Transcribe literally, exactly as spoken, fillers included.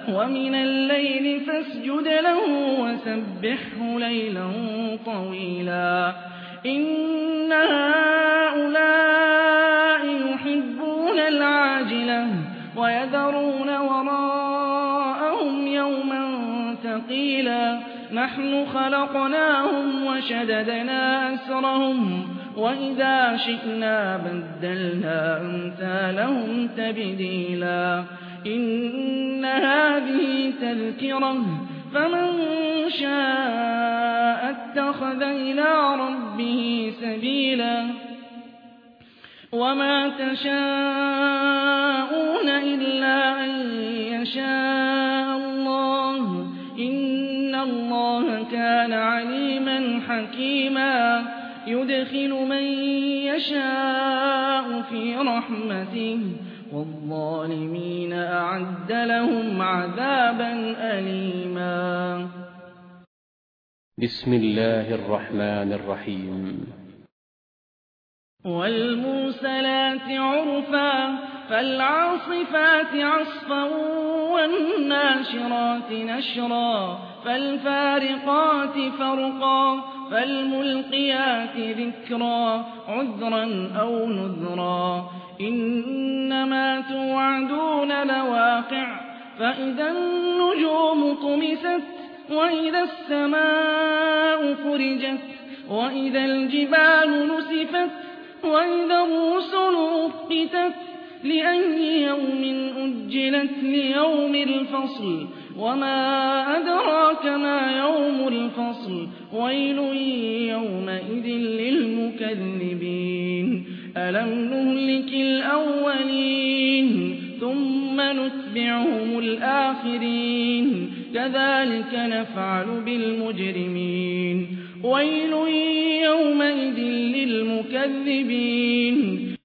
ومن الليل فاسجد له وسبحه ليلا طويلا إن هؤلاء يحبون العاجلة ويذرون وراءهم يوما ثقيلا نحن خلقناهم وشددنا أسرهم وإذا شئنا بدلنا أمثالهم تبديلا إن هذه تذكرة فمن شاء اتخذ إلى ربه سبيلا وما تشاءون إلا أن يشاء الله إن الله كان عليما حكيما يدخل من يشاء في رحمته والظالمين أعد لهم عذابا أليما. بسم الله الرحمن الرحيم. والمرسلات عرفا فالعاصفات عصفا والناشرات نشرا فالفارقات فرقا فالملقيات ذكرا عذرا أو نذرا إنما توعدون لواقع فإذا النجوم طمست وإذا السماء فرجت وإذا الجبال نسفت وإذا الرسل أقتت لأي يوم أجلت ليوم الفصل وما أدراك ما يوم الفصل ويل يومئذ للمكذبين ألم نهلك الأولين ثم نتبعهم الآخرين كذلك نفعل بالمجرمين ويل يومئذ للمكذبين